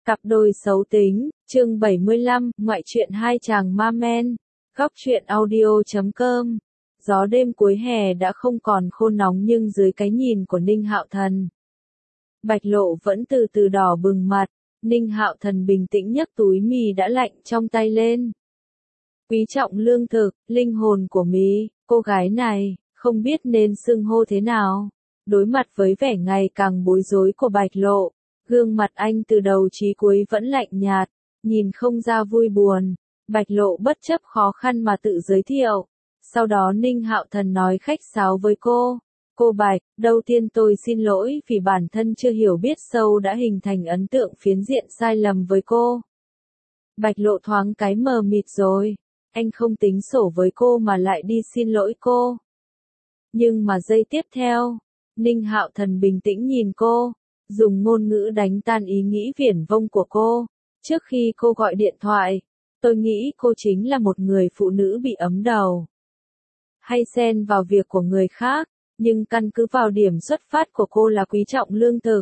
Cặp đôi xấu tính, chương 75, ngoại truyện hai chàng ma men. Góc truyện audio.com. Gió đêm cuối hè đã không còn khô nóng nhưng dưới cái nhìn của Ninh Hạo Thần, Bạch Lộ vẫn từ từ đỏ bừng mặt. Ninh Hạo Thần bình tĩnh nhấc túi mì đã lạnh trong tay lên. Quý trọng lương thực, linh hồn của mì, cô gái này, không biết nên xưng hô thế nào. Đối mặt với vẻ ngày càng bối rối của Bạch Lộ, gương mặt anh từ đầu chí cuối vẫn lạnh nhạt, nhìn không ra vui buồn. Bạch Lộ bất chấp khó khăn mà tự giới thiệu. Sau đó Ninh Hạo Thần nói khách sáo với cô. Cô Bạch, đầu tiên tôi xin lỗi vì bản thân chưa hiểu biết sâu đã hình thành ấn tượng phiến diện sai lầm với cô. Bạch Lộ thoáng cái mờ mịt rồi. Anh không tính sổ với cô mà lại đi xin lỗi cô. Nhưng mà giây tiếp theo, Ninh Hạo Thần bình tĩnh nhìn cô, dùng ngôn ngữ đánh tan ý nghĩ viển vông của cô. Trước khi cô gọi điện thoại, tôi nghĩ cô chính là một người phụ nữ bị ấm đầu, hay xen vào việc của người khác, nhưng căn cứ vào điểm xuất phát của cô là quý trọng lương thực.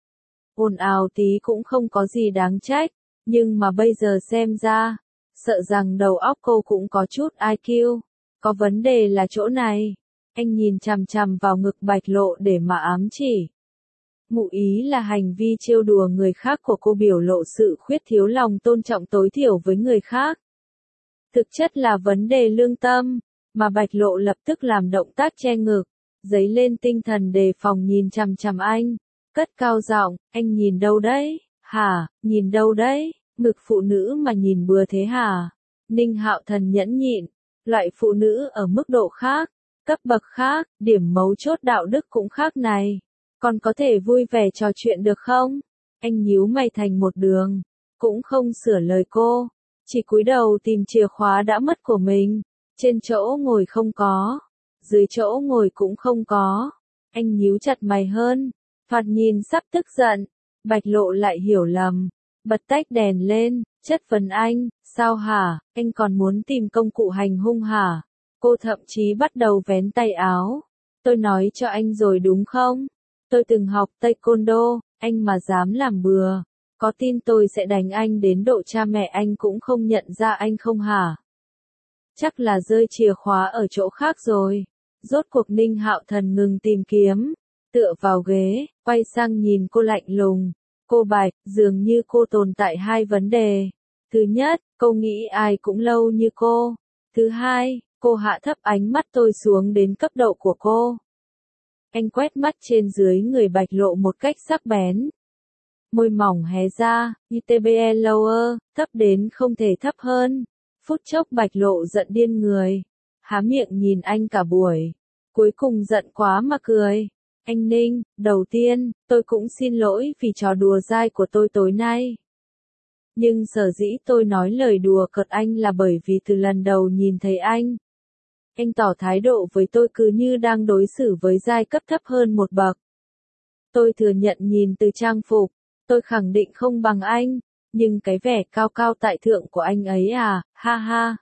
Ồn ào tí cũng không có gì đáng trách, nhưng mà bây giờ xem ra, sợ rằng đầu óc cô cũng có chút IQ. Có vấn đề là chỗ này. Anh nhìn chằm chằm vào ngực Bạch Lộ để mà ám chỉ. Ngụ ý là hành vi trêu đùa người khác của cô biểu lộ sự khuyết thiếu lòng tôn trọng tối thiểu với người khác. Thực chất là vấn đề lương tâm, mà Bạch Lộ lập tức làm động tác che ngực, dấy lên tinh thần đề phòng nhìn chằm chằm anh, cất cao giọng, anh nhìn đâu đấy, hả, nhìn đâu đấy, ngực phụ nữ mà nhìn bừa thế hả? Ninh Hạo Thần nhẫn nhịn, loại phụ nữ ở mức độ khác, cấp bậc khác, điểm mấu chốt đạo đức cũng khác này. Còn có thể vui vẻ trò chuyện được không? Anh nhíu mày thành một đường, cũng không sửa lời cô, chỉ cúi đầu tìm chìa khóa đã mất của mình. Trên chỗ ngồi không có, dưới chỗ ngồi cũng không có. Anh nhíu chặt mày hơn, thoạt nhìn sắp tức giận. Bạch Lộ lại hiểu lầm, bật tách đèn lên, chất vấn anh, sao hả, anh còn muốn tìm công cụ hành hung hả? Cô thậm chí bắt đầu vén tay áo. Tôi nói cho anh rồi đúng không? Tôi từng học taekwondo, anh mà dám làm bừa, có tin tôi sẽ đánh anh đến độ cha mẹ anh cũng không nhận ra anh không hả? Chắc là rơi chìa khóa ở chỗ khác rồi. Rốt cuộc Ninh Hạo Thần ngừng tìm kiếm, tựa vào ghế, quay sang nhìn cô lạnh lùng. Cô Bạch, dường như cô tồn tại hai vấn đề. Thứ nhất, cô nghĩ ai cũng lâu như cô. Thứ hai, cô hạ thấp ánh mắt tôi xuống đến cấp độ của cô. Anh quét mắt trên dưới người Bạch Lộ một cách sắc bén. Môi mỏng hé ra, ITBE lower, thấp đến không thể thấp hơn. Phút chốc Bạch Lộ giận điên người, há miệng nhìn anh cả buổi, cuối cùng giận quá mà cười. Anh Ninh, đầu tiên, tôi cũng xin lỗi vì trò đùa dai của tôi tối nay. Nhưng sở dĩ tôi nói lời đùa cợt anh là bởi vì từ lần đầu nhìn thấy anh tỏ thái độ với tôi cứ như đang đối xử với giai cấp thấp hơn một bậc. Tôi thừa nhận nhìn từ trang phục, tôi khẳng định không bằng anh. Nhưng cái vẻ cao cao tại thượng của anh ấy à, ha ha.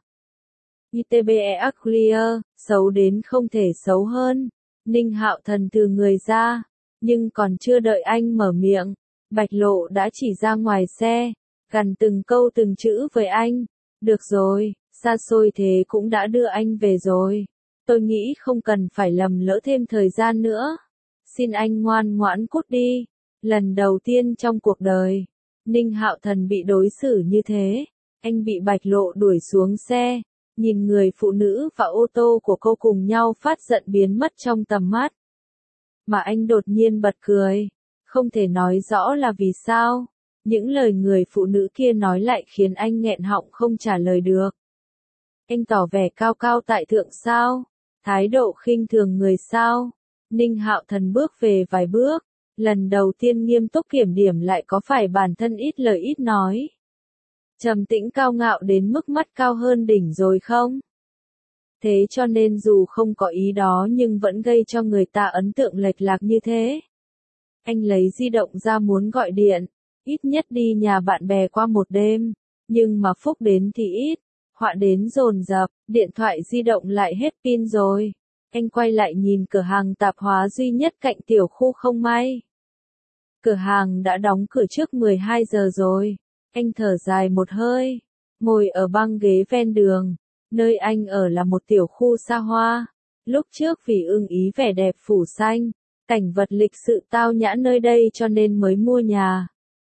ITBE clear, xấu đến không thể xấu hơn. Ninh Hạo Thần từ người ra, nhưng còn chưa đợi anh mở miệng, Bạch Lộ đã chỉ ra ngoài xe, gằn từng câu từng chữ với anh. Được rồi, xa xôi thế cũng đã đưa anh về rồi. Tôi nghĩ không cần phải lầm lỡ thêm thời gian nữa. Xin anh ngoan ngoãn cút đi. Lần đầu tiên trong cuộc đời, Ninh Hạo Thần bị đối xử như thế. Anh bị Bạch Lộ đuổi xuống xe, nhìn người phụ nữ và ô tô của cô cùng nhau phát giận biến mất trong tầm mắt. Mà anh đột nhiên bật cười, không thể nói rõ là vì sao. Những lời người phụ nữ kia nói lại khiến anh nghẹn họng không trả lời được. Anh tỏ vẻ cao cao tại thượng sao? Thái độ khinh thường người sao? Ninh Hạo Thần bước về vài bước. Lần đầu tiên nghiêm túc kiểm điểm lại có phải bản thân ít lời ít nói. Trầm tĩnh cao ngạo đến mức mắt cao hơn đỉnh rồi không? Thế cho nên dù không có ý đó nhưng vẫn gây cho người ta ấn tượng lệch lạc như thế. Anh lấy di động ra muốn gọi điện, ít nhất đi nhà bạn bè qua một đêm, nhưng mà phúc đến thì ít, họa đến dồn dập, điện thoại di động lại hết pin rồi. Anh quay lại nhìn cửa hàng tạp hóa duy nhất cạnh tiểu khu không may. Cửa hàng đã đóng cửa trước 12 giờ rồi. Anh thở dài một hơi, ngồi ở băng ghế ven đường. Nơi anh ở là một tiểu khu xa hoa. Lúc trước vì ưng ý vẻ đẹp phủ xanh, cảnh vật lịch sự tao nhã nơi đây cho nên mới mua nhà.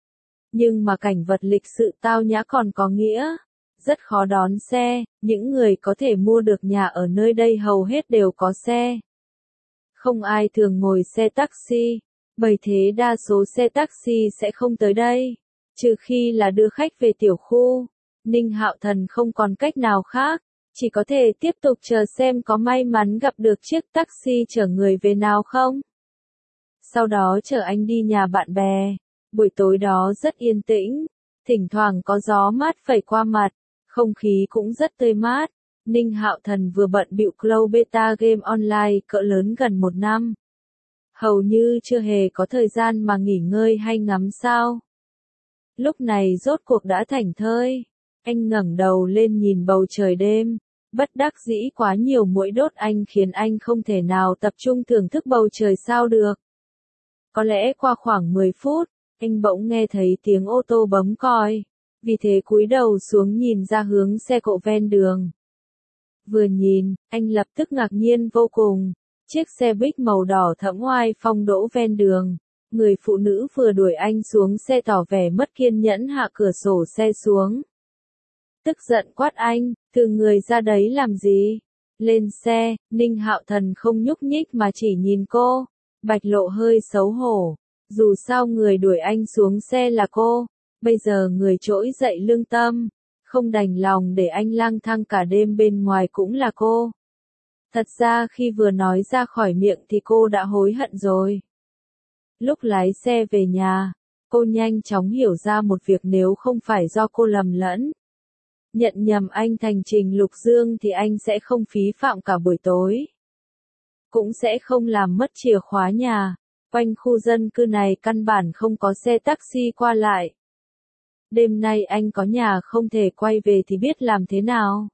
Nhưng mà cảnh vật lịch sự tao nhã còn có nghĩa, rất khó đón xe, những người có thể mua được nhà ở nơi đây hầu hết đều có xe. Không ai thường ngồi xe taxi, bởi thế đa số xe taxi sẽ không tới đây, trừ khi là đưa khách về tiểu khu. Ninh Hạo Thần không còn cách nào khác, chỉ có thể tiếp tục chờ xem có may mắn gặp được chiếc taxi chở người về nào không. Sau đó chở anh đi nhà bạn bè. Buổi tối đó rất yên tĩnh, thỉnh thoảng có gió mát phẩy qua mặt, không khí cũng rất tươi mát. Ninh Hạo Thần vừa bận bịu close beta game online cỡ lớn gần 1 năm. Hầu như chưa hề có thời gian mà nghỉ ngơi hay ngắm sao. Lúc này rốt cuộc đã thảnh thơi, anh ngẩng đầu lên nhìn bầu trời đêm, bất đắc dĩ quá nhiều muỗi đốt anh khiến anh không thể nào tập trung thưởng thức bầu trời sao được. Có lẽ qua khoảng 10 phút, anh bỗng nghe thấy tiếng ô tô bấm còi, vì thế cúi đầu xuống nhìn ra hướng xe cộ ven đường. Vừa nhìn, anh lập tức ngạc nhiên vô cùng, chiếc xe buýt màu đỏ thẫm oai phong đỗ ven đường. Người phụ nữ vừa đuổi anh xuống xe tỏ vẻ mất kiên nhẫn hạ cửa sổ xe xuống. Tức giận quát anh, từ người ra đấy làm gì? Lên xe, Ninh Hạo Thần không nhúc nhích mà chỉ nhìn cô. Bạch Lộ hơi xấu hổ, dù sao người đuổi anh xuống xe là cô, bây giờ người trỗi dậy lương tâm, không đành lòng để anh lang thang cả đêm bên ngoài cũng là cô. Thật ra khi vừa nói ra khỏi miệng thì cô đã hối hận rồi. Lúc lái xe về nhà, cô nhanh chóng hiểu ra một việc nếu không phải do cô lầm lẫn. Nhận nhầm anh thành Trình Lục Dương thì anh sẽ không phí phạm cả buổi tối. Cũng sẽ không làm mất chìa khóa nhà. Quanh khu dân cư này căn bản không có xe taxi qua lại. Đêm nay anh có nhà không thể quay về thì biết làm thế nào.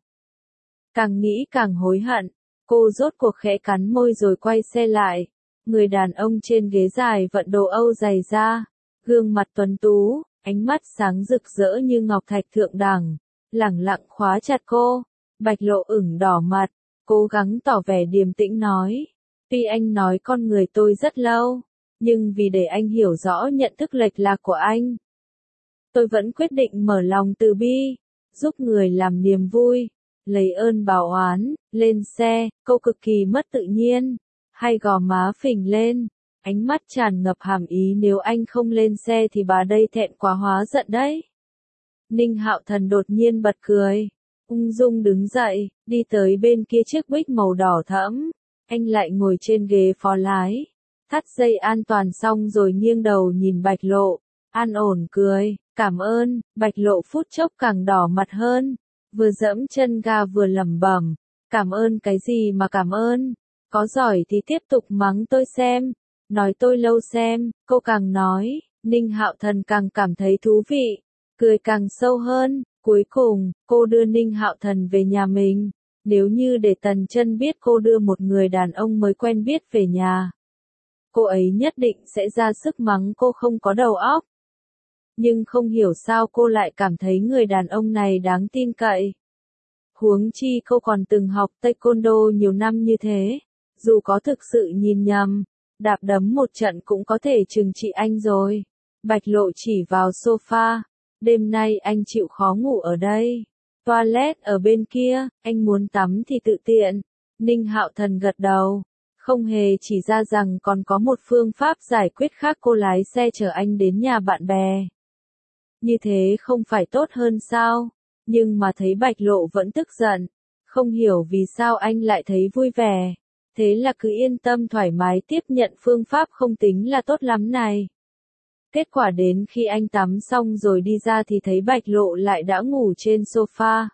Càng nghĩ càng hối hận, cô rốt cuộc khẽ cắn môi rồi quay xe lại. Người đàn ông trên ghế dài vận đồ Âu dày da, gương mặt tuấn tú, ánh mắt sáng rực rỡ như ngọc thạch thượng đẳng, lẳng lặng khóa chặt cô. Bạch Lộ ửng đỏ mặt, cố gắng tỏ vẻ điềm tĩnh nói. Tuy anh nói con người tôi rất lâu, nhưng vì để anh hiểu rõ nhận thức lệch lạc của anh, tôi vẫn quyết định mở lòng từ bi, giúp người làm niềm vui, lấy ơn báo oán. Lên xe, cô cực kỳ mất tự nhiên, hai gò má phình lên, ánh mắt tràn ngập hàm ý nếu anh không lên xe thì bà đây thẹn quá hóa giận đấy. Ninh Hạo Thần đột nhiên bật cười, ung dung đứng dậy, đi tới bên kia chiếc buýt màu đỏ thẫm. Anh lại ngồi trên ghế phó lái, thắt dây an toàn xong rồi nghiêng đầu nhìn Bạch Lộ, an ổn cười, cảm ơn. Bạch Lộ phút chốc càng đỏ mặt hơn, vừa giẫm chân ga vừa lẩm bẩm, cảm ơn cái gì mà cảm ơn, có giỏi thì tiếp tục mắng tôi xem, nói tôi lâu xem. Cô càng nói, Ninh Hạo Thần càng cảm thấy thú vị, cười càng sâu hơn. Cuối cùng, cô đưa Ninh Hạo Thần về nhà mình. Nếu như để Tần Chân biết cô đưa một người đàn ông mới quen biết về nhà, cô ấy nhất định sẽ ra sức mắng cô không có đầu óc. Nhưng không hiểu sao cô lại cảm thấy người đàn ông này đáng tin cậy. Huống chi cô còn từng học taekwondo nhiều năm như thế, dù có thực sự nhìn nhầm, đạp đấm một trận cũng có thể trừng trị anh rồi. Bạch Lộ chỉ vào sofa, đêm nay anh chịu khó ngủ ở đây. Toilet ở bên kia, anh muốn tắm thì tự tiện. Ninh Hạo Thần gật đầu, không hề chỉ ra rằng còn có một phương pháp giải quyết khác. Cô lái xe chở anh đến nhà bạn bè. Như thế không phải tốt hơn sao? Nhưng mà thấy Bạch Lộ vẫn tức giận, không hiểu vì sao anh lại thấy vui vẻ. Thế là cứ yên tâm thoải mái tiếp nhận phương pháp không tính là tốt lắm này. Kết quả đến khi anh tắm xong rồi đi ra thì thấy Bạch Lộ lại đã ngủ trên sofa.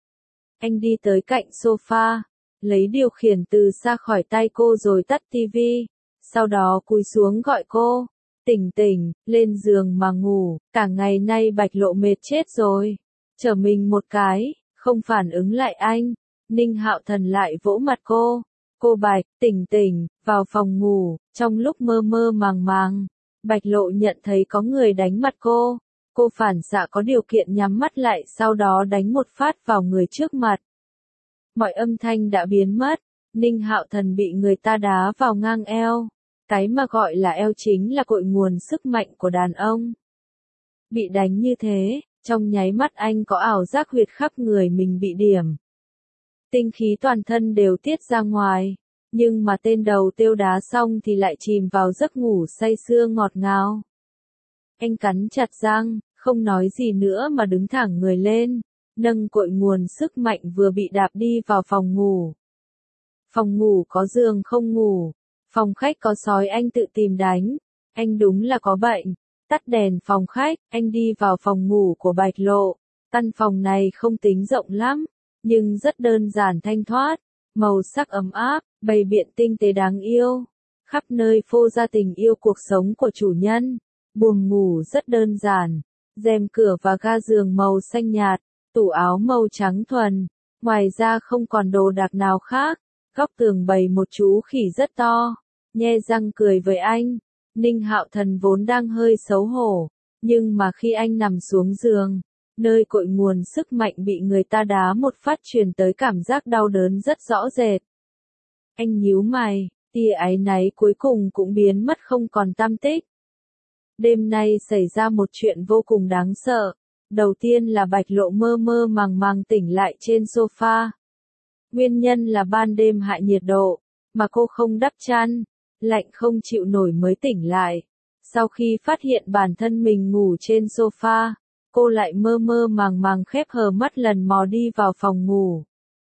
Anh đi tới cạnh sofa, lấy điều khiển từ xa khỏi tay cô rồi tắt tivi, sau đó cúi xuống gọi cô. Tỉnh tỉnh, lên giường mà ngủ, cả ngày nay Bạch Lộ mệt chết rồi. Chở mình một cái, không phản ứng lại anh. Ninh Hạo Thần lại vỗ mặt cô. Cô Bạch, tỉnh tỉnh, vào phòng ngủ. Trong lúc mơ mơ màng màng, Bạch Lộ nhận thấy có người đánh mặt cô phản xạ có điều kiện nhắm mắt lại sau đó đánh một phát vào người trước mặt. Mọi âm thanh đã biến mất, Ninh Hạo Thần bị người ta đá vào ngang eo. Cái mà gọi là eo chính là cội nguồn sức mạnh của đàn ông. Bị đánh như thế, trong nháy mắt anh có ảo giác huyệt khắp người mình bị điểm. Tinh khí toàn thân đều tiết ra ngoài, nhưng mà tên đầu tiêu đá xong thì lại chìm vào giấc ngủ say sưa ngọt ngào. Anh cắn chặt răng, không nói gì nữa mà đứng thẳng người lên, nâng cội nguồn sức mạnh vừa bị đạp đi vào phòng ngủ. Phòng ngủ có giường không ngủ, phòng khách có sói anh tự tìm đánh, anh đúng là có bệnh. Tắt đèn phòng khách, anh đi vào phòng ngủ của Bạch Lộ. Căn phòng này không tính rộng lắm, nhưng rất đơn giản thanh thoát, màu sắc ấm áp, bày biện tinh tế đáng yêu. Khắp nơi phô ra tình yêu cuộc sống của chủ nhân. Buồng ngủ rất đơn giản, rèm cửa và ga giường màu xanh nhạt, tủ áo màu trắng thuần. Ngoài ra không còn đồ đạc nào khác. Góc tường bày một chú khỉ rất to, nhe răng cười với anh. Ninh Hạo Thần vốn đang hơi xấu hổ, nhưng mà khi anh nằm xuống giường, nơi cội nguồn sức mạnh bị người ta đá một phát truyền tới cảm giác đau đớn rất rõ rệt. Anh nhíu mày, tia áy náy cuối cùng cũng biến mất không còn tăm tích. Đêm nay xảy ra một chuyện vô cùng đáng sợ. Đầu tiên là Bạch Lộ mơ mơ màng màng tỉnh lại trên sofa. Nguyên nhân là ban đêm hạ nhiệt độ, mà cô không đắp chăn, lạnh không chịu nổi mới tỉnh lại. Sau khi phát hiện bản thân mình ngủ trên sofa, cô lại mơ mơ màng màng khép hờ mắt lần mò đi vào phòng ngủ.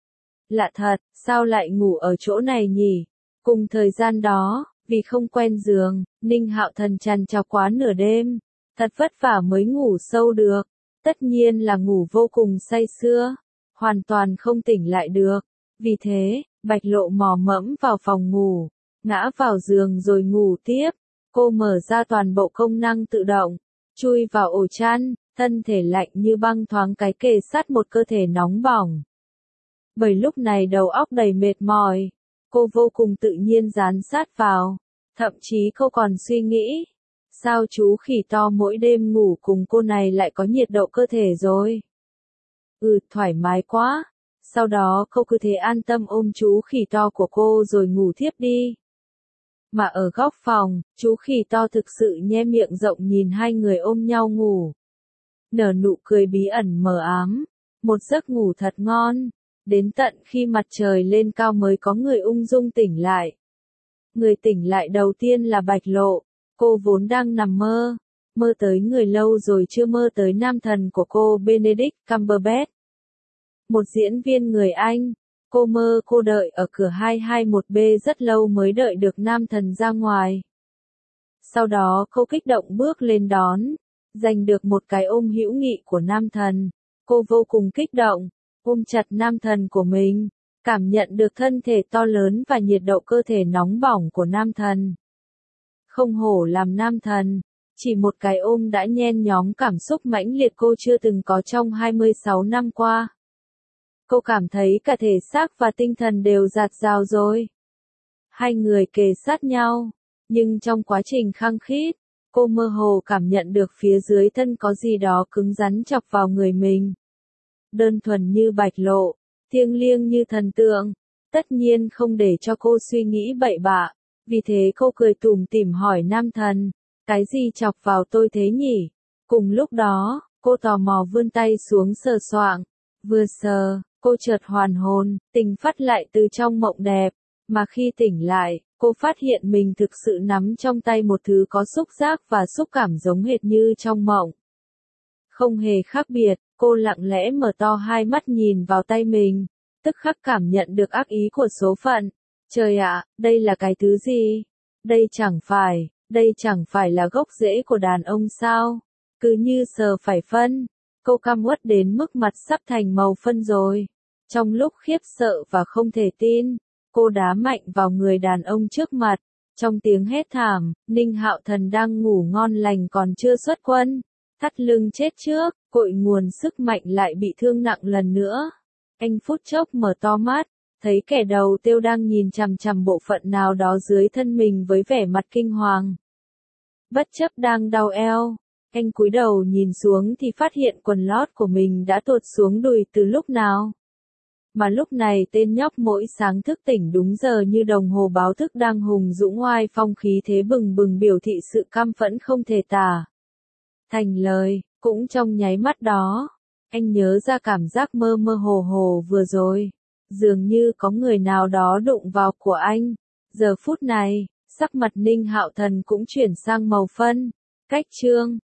Lạ thật, sao lại ngủ ở chỗ này nhỉ? Cùng thời gian đó, vì không quen giường, Ninh Hạo Thần trằn trọc quá nửa đêm, thật vất vả mới ngủ sâu được, tất nhiên là ngủ vô cùng say sưa, hoàn toàn không tỉnh lại được. Vì thế, Bạch Lộ mò mẫm vào phòng ngủ, ngã vào giường rồi ngủ tiếp. Cô mở ra toàn bộ công năng tự động, chui vào ổ chăn, thân thể lạnh như băng thoáng cái kề sát một cơ thể nóng bỏng. Bởi lúc này đầu óc đầy mệt mỏi, cô vô cùng tự nhiên dán sát vào, thậm chí cô còn suy nghĩ, sao chú khỉ to mỗi đêm ngủ cùng cô này lại có nhiệt độ cơ thể rồi. Thoải mái quá. Sau đó cô cứ thế an tâm ôm chú khỉ to của cô rồi ngủ thiếp đi. Mà ở góc phòng, chú khỉ to thực sự nhe miệng rộng nhìn hai người ôm nhau ngủ. Nở nụ cười bí ẩn mờ ám. Một giấc ngủ thật ngon. Đến tận khi mặt trời lên cao mới có người ung dung tỉnh lại. Người tỉnh lại đầu tiên là Bạch Lộ. Cô vốn đang nằm mơ. Mơ tới người lâu rồi chưa mơ tới nam thần của cô Benedict Cumberbatch. Một diễn viên người Anh. Cô mơ cô đợi ở cửa 221B rất lâu mới đợi được nam thần ra ngoài. Sau đó cô kích động bước lên đón, giành được một cái ôm hữu nghị của nam thần. Cô vô cùng kích động, ôm chặt nam thần của mình, cảm nhận được thân thể to lớn và nhiệt độ cơ thể nóng bỏng của nam thần. Không hổ làm nam thần, chỉ một cái ôm đã nhen nhóm cảm xúc mãnh liệt cô chưa từng có trong 26 năm qua. Cô cảm thấy cả thể xác và tinh thần đều dạt dào rồi. Hai người kề sát nhau, nhưng trong quá trình khăng khít, cô mơ hồ cảm nhận được phía dưới thân có gì đó cứng rắn chọc vào người mình. Đơn thuần như Bạch Lộ, thiêng liêng như thần tượng, tất nhiên không để cho cô suy nghĩ bậy bạ, vì thế cô cười tủm tỉm hỏi nam thần, cái gì chọc vào tôi thế nhỉ? Cùng lúc đó, cô tò mò vươn tay xuống sờ soạng, vừa sờ, cô chợt hoàn hồn, tỉnh phát lại từ trong mộng đẹp, mà khi tỉnh lại, cô phát hiện mình thực sự nắm trong tay một thứ có xúc giác và xúc cảm giống hệt như trong mộng. Không hề khác biệt, cô lặng lẽ mở to hai mắt nhìn vào tay mình, tức khắc cảm nhận được ác ý của số phận. Trời ạ, đây là cái thứ gì? Đây chẳng phải là gốc rễ của đàn ông sao? Cứ như sờ phải phân. Cô căm uất đến mức mặt sắp thành màu phân rồi. Trong lúc khiếp sợ và không thể tin, cô đá mạnh vào người đàn ông trước mặt. Trong tiếng hét thảm, Ninh Hạo Thần đang ngủ ngon lành còn chưa xuất quân. Thắt lưng chết trước, cội nguồn sức mạnh lại bị thương nặng lần nữa. Anh phút chốc mở to mắt, thấy kẻ đầu tiêu đang nhìn chằm chằm bộ phận nào đó dưới thân mình với vẻ mặt kinh hoàng. Bất chấp đang đau eo, anh cúi đầu nhìn xuống thì phát hiện quần lót của mình đã tuột xuống đùi từ lúc nào. Mà lúc này tên nhóc mỗi sáng thức tỉnh đúng giờ như đồng hồ báo thức đang hùng dũng oai phong khí thế bừng bừng biểu thị sự căm phẫn không thể tả thành lời. Cũng trong nháy mắt đó, anh nhớ ra cảm giác mơ mơ hồ hồ vừa rồi. Dường như có người nào đó đụng vào của anh. Giờ phút này, sắc mặt Ninh Hạo Thần cũng chuyển sang màu phân. Cách chương